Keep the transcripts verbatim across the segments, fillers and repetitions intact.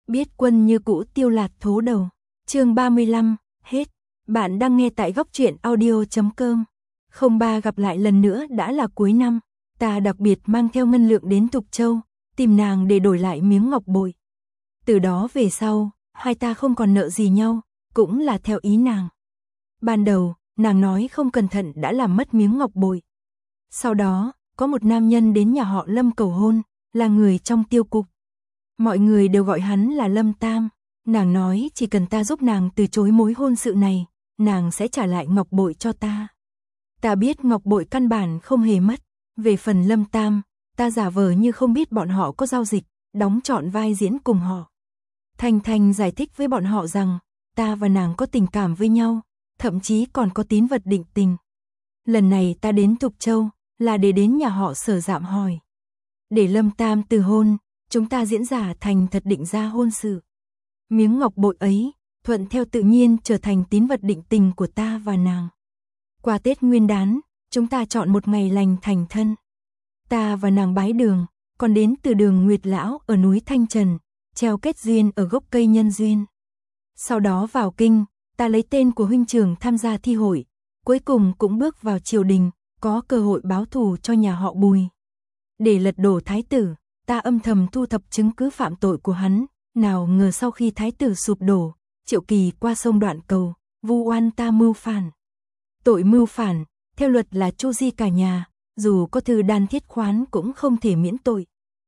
Biết quân như cũ tiêu lạt thố đầu. Chương ba mươi lăm, hết. Bạn đang nghe tại góc truyện audio chấm com. Không ba gặp lại lần nữa đã là cuối năm, ta đặc biệt mang theo ngân lượng đến Tục Châu, tìm nàng để đổi lại miếng ngọc bội. Từ đó về sau, hai ta không còn nợ gì nhau, cũng là theo ý nàng. Ban đầu, nàng nói không cẩn thận đã làm mất miếng ngọc bội. Sau đó, có một nam nhân đến nhà họ Lâm cầu hôn, là người trong tiêu cục. Mọi người đều gọi hắn là Lâm Tam. Nàng nói chỉ cần ta giúp nàng từ chối mối hôn sự này, nàng sẽ trả lại ngọc bội cho ta. Ta biết ngọc bội căn bản không hề mất. Về phần Lâm Tam, ta giả vờ như không biết bọn họ có giao dịch, đóng trọn vai diễn cùng họ. Thanh Thanh giải thích với bọn họ rằng, ta và nàng có tình cảm với nhau, thậm chí còn có tín vật định tình. Lần này ta đến Tục Châu, là để đến nhà họ Sở Dạm hỏi. Để Lâm Tam từ hôn, chúng ta diễn giả thành thật định ra hôn sự. Miếng ngọc bội ấy, thuận theo tự nhiên trở thành tín vật định tình của ta và nàng. Qua Tết Nguyên Đán, chúng ta chọn một ngày lành thành thân. Ta và nàng bái đường, còn đến từ đường Nguyệt Lão ở núi Thanh Trần, treo kết duyên ở gốc cây nhân duyên. Sau đó vào kinh, ta lấy tên của huynh trưởng tham gia thi hội, cuối cùng cũng bước vào triều đình, có cơ hội báo thù cho nhà họ Bùi. Để lật đổ thái tử, ta âm thầm thu thập chứng cứ phạm tội của hắn, nào ngờ sau khi thái tử sụp đổ, Triệu Kỳ qua sông Đoạn Cầu, vu oan ta mưu phản. Tội mưu phản, theo luật là tru di cả nhà, dù có thư đan thiết khoán cũng không thể miễn tội.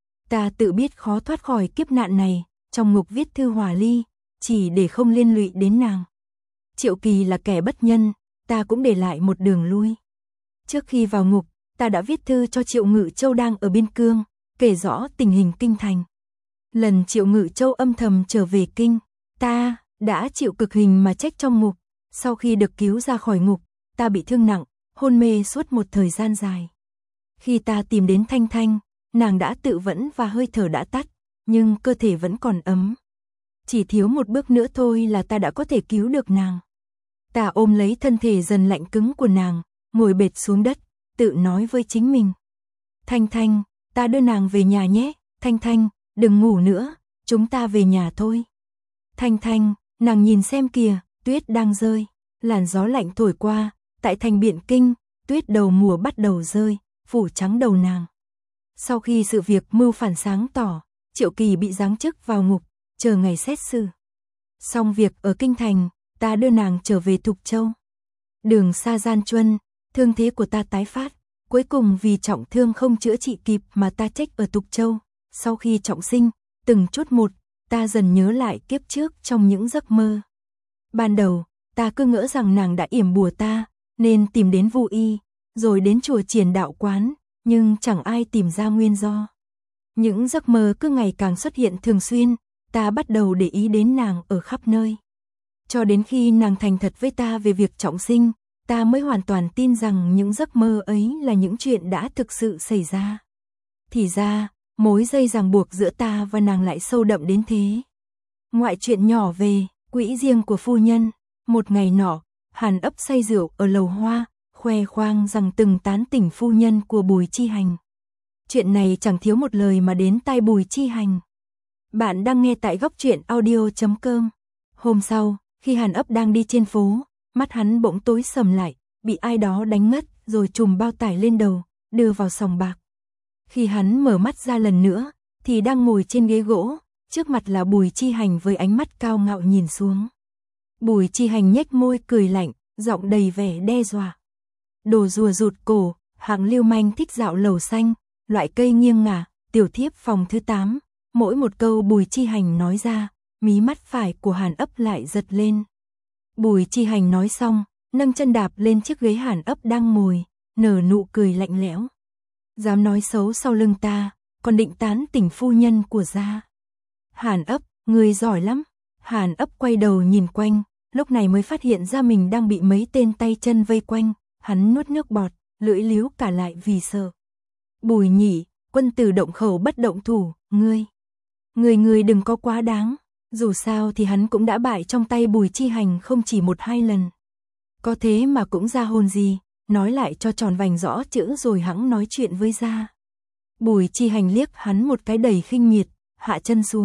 Ta tự biết khó thoát khỏi kiếp nạn này, trong ngục viết thư hòa ly, chỉ để không liên lụy đến nàng. Triệu Kỳ là kẻ bất nhân, ta cũng để lại một đường lui. Trước khi vào ngục, ta đã viết thư cho Triệu Ngự Châu đang ở biên cương, kể rõ tình hình kinh thành. Lần Triệu Ngự Châu âm thầm trở về kinh, ta đã chịu cực hình mà chết trong ngục. Sau khi được cứu ra khỏi ngục, ta bị thương nặng, hôn mê suốt một thời gian dài. Khi ta tìm đến Thanh Thanh, nàng đã tự vẫn và hơi thở đã tắt, nhưng cơ thể vẫn còn ấm. Chỉ thiếu một bước nữa thôi là ta đã có thể cứu được nàng. Ta ôm lấy thân thể dần lạnh cứng của nàng, ngồi bệt xuống đất, tự nói với chính mình. Thanh Thanh, ta đưa nàng về nhà nhé. Thanh Thanh, đừng ngủ nữa, chúng ta về nhà thôi. Thanh Thanh, nàng nhìn xem kìa, tuyết đang rơi, làn gió lạnh thổi qua, tại thành Biện Kinh, tuyết đầu mùa bắt đầu rơi, phủ trắng đầu nàng. Sau khi sự việc mưu phản sáng tỏ, Triệu Kỳ bị giáng chức vào ngục, chờ ngày xét xử. Xong việc ở kinh thành, ta đưa nàng trở về Tục Châu. Đường xa gian truân, thương thế của ta tái phát, cuối cùng vì trọng thương không chữa trị kịp mà ta chết ở Tục Châu. Sau khi trọng sinh, từng chút một, ta dần nhớ lại kiếp trước trong những giấc mơ. Ban đầu, ta cứ ngỡ rằng nàng đã yểm bùa ta, nên tìm đến Vu Y, rồi đến chùa Triển Đạo Quán, nhưng chẳng ai tìm ra nguyên do. Những giấc mơ cứ ngày càng xuất hiện thường xuyên, ta bắt đầu để ý đến nàng ở khắp nơi. Cho đến khi nàng thành thật với ta về việc trọng sinh, ta mới hoàn toàn tin rằng những giấc mơ ấy là những chuyện đã thực sự xảy ra. Thì ra, mối dây ràng buộc giữa ta và nàng lại sâu đậm đến thế. Ngoại chuyện nhỏ về, quỹ riêng của phu nhân. Một ngày nọ, Hàn Ấp say rượu ở lầu hoa, khoe khoang rằng từng tán tỉnh phu nhân của Bùi Chi Hành. Chuyện này chẳng thiếu một lời mà đến tai Bùi Chi Hành. Bạn đang nghe tại góc truyện audio chấm com. Hôm sau, khi Hàn Ấp đang đi trên phố, mắt hắn bỗng tối sầm lại, bị ai đó đánh ngất rồi trùm bao tải lên đầu, đưa vào sòng bạc. Khi hắn mở mắt ra lần nữa, thì đang ngồi trên ghế gỗ, trước mặt là Bùi Chi Hành với ánh mắt cao ngạo nhìn xuống. Bùi Chi Hành nhếch môi cười lạnh, giọng đầy vẻ đe dọa. Đồ rùa rụt cổ, hạng lưu manh thích dạo lầu xanh, loại cây nghiêng ngả, tiểu thiếp phòng thứ tám. Mỗi một câu Bùi Chi Hành nói ra, mí mắt phải của Hàn Ấp lại giật lên. Bùi Chi Hành nói xong, nâng chân đạp lên chiếc ghế Hàn Ấp đang ngồi, nở nụ cười lạnh lẽo. Dám nói xấu sau lưng ta, còn định tán tỉnh phu nhân của gia. Hàn Ấp, người giỏi lắm. Hàn Ấp quay đầu nhìn quanh, lúc này mới phát hiện ra mình đang bị mấy tên tay chân vây quanh, hắn nuốt nước bọt, lưỡi líu cả lại vì sợ. Bùi Nhị, quân tử động khẩu bất động thủ, ngươi. Người người đừng có quá đáng, dù sao thì hắn cũng đã bại trong tay Bùi Chi Hành không chỉ một hai lần. Có thế mà cũng ra hồn gì, nói lại cho tròn vành rõ chữ rồi hẵng nói chuyện với gia. Bùi Chi Hành liếc hắn một cái đầy khinh miệt, hạ chân xuống,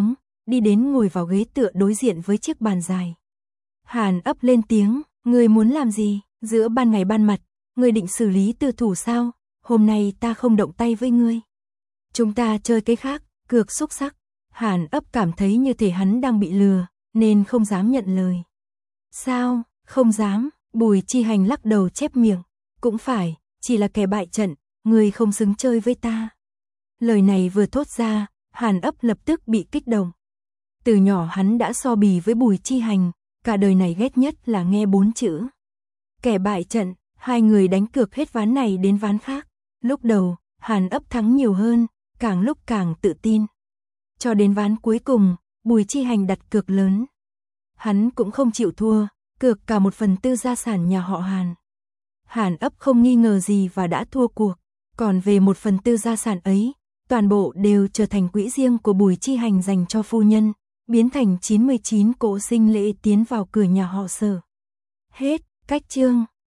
đi đến ngồi vào ghế tựa đối diện với chiếc bàn dài. Hàn ấp lên tiếng, ngươi muốn làm gì, giữa ban ngày ban mặt, ngươi định xử lý tư thủ sao, hôm nay ta không động tay với ngươi. Chúng ta chơi cái khác, cược xúc sắc. Hàn ấp cảm thấy như thể hắn đang bị lừa, nên không dám nhận lời. Sao, không dám, Bùi Chi Hành lắc đầu chép miệng, cũng phải, chỉ là kẻ bại trận, ngươi không xứng chơi với ta. Lời này vừa thốt ra, Hàn ấp lập tức bị kích động. Từ nhỏ hắn đã so bì với Bùi Chi Hành, cả đời này ghét nhất là nghe bốn chữ. Kẻ bại trận, hai người đánh cược hết ván này đến ván khác. Lúc đầu, Hàn ấp thắng nhiều hơn, càng lúc càng tự tin. Cho đến ván cuối cùng, Bùi Chi Hành đặt cược lớn. Hắn cũng không chịu thua, cược cả một phần tư gia sản nhà họ Hàn. Hàn ấp không nghi ngờ gì và đã thua cuộc. Còn về một phần tư gia sản ấy, toàn bộ đều trở thành quỹ riêng của Bùi Chi Hành dành cho phu nhân, biến thành chín mươi chín cỗ sinh lễ tiến vào cửa nhà họ Sở. Hết, cách chương.